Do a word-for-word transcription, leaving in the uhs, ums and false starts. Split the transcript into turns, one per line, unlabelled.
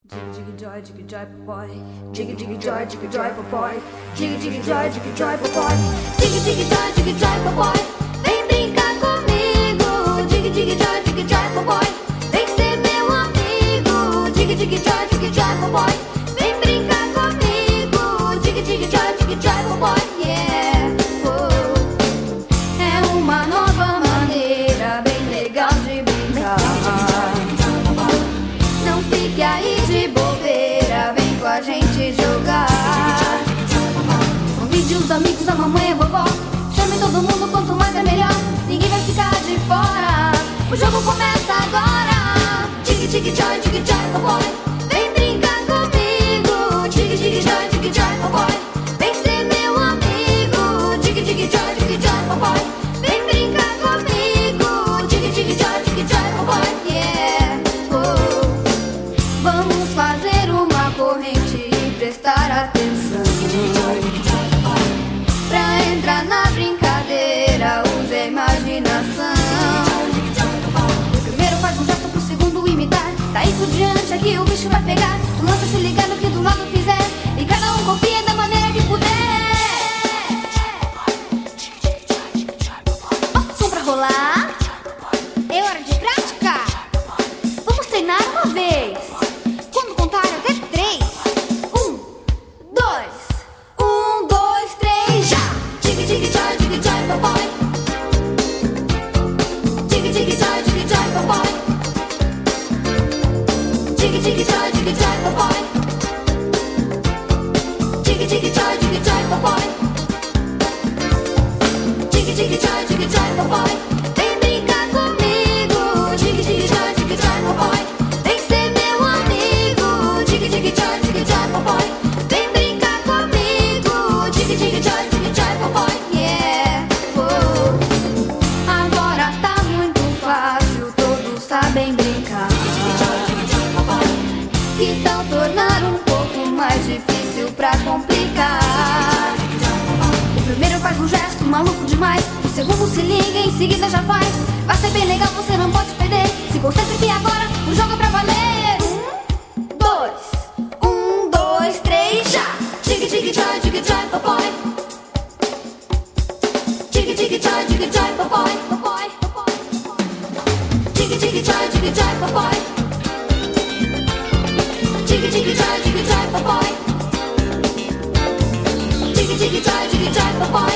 Jiggy jiggy joy, jiggy joy boy. Jiggy jiggy joy, jiggy joy boy. Jiggy jiggy joy, jiggy joy boy. Jiggy jiggy joy, jiggy joy boy. Vem brincar comigo. Jiggy jiggy joy, jiggy joy boy. Vem ser meu amigo. Jiggy jiggy joy, jiggy joy boy. Vem brincar comigo. Jiggy jiggy joy, jiggy joy boy. Yeah. Oh. É uma nova maneira bem legal de brincar. Não fique aí de bobeira, vem com a gente jogar. Convide os amigos, a mamãe e a vovó. Chame todo mundo, quanto mais é melhor. Ninguém vai ficar de fora. O jogo começa agora. Jiggy jiggy joy, jiggy joy boy. Vem brincar comigo. Jiggy jiggy joy, jiggy joy boy. Vem ser meu amigo. Jiggy jiggy joy, jiggy joy boy. Vem brincar comigo. Jiggy jiggy joy, jiggy joy boy. Yeah. Oh. Vamos fazer uma corrente e prestar atenção. Pra entrar na brincadeira, use a imaginação. O primeiro faz um gesto pro segundo imitar. Daí por diante aqui o bicho vai pegar. Tu lança se ligar no que do lado fizer. E cada um copia da maneira que puder. Bota o som pra rolar. É hora de prática. Vamos treinar uma vez. Quando contar até três. Um, dois. Um, dois, três, já! Jiggy jiggy joy, jiggy joy boy. Jiggy jiggy joy, jiggy joy boy. Jiggy jiggy joy, jiggy joy boy. Jiggy jiggy joy, jiggy joy boy. Jiggy jiggy joy, jiggy joy boy. Vem brincar comigo. Jiggy jiggy joy, jiggy joy boy. Vem ser meu amigo. Jiggy jiggy joy, jiggy joy boy. Vem brincar comigo. Jiggy jiggy joy, jiggy joy boy. Yeah. Oh. Agora tá muito fácil, todos sabem brincar. Que tal tornar um pouco mais difícil pra complicar? O primeiro faz um gesto maluco demais. O segundo se liga, em seguida já faz. Vai ser bem legal, você não pode perder. Se concentre aqui agora, o jogo é pra valer. Um, dois. Um, dois, três, já! Jiggy jiggy joy, jiggy joy boy. Jiggy jiggy joy, jiggy joy boy. Jiggy jiggy joy, jiggy joy boy. Jiggy jiggy joy, jiggy joy boy. Jiggy jiggy joy, jiggy joy boy.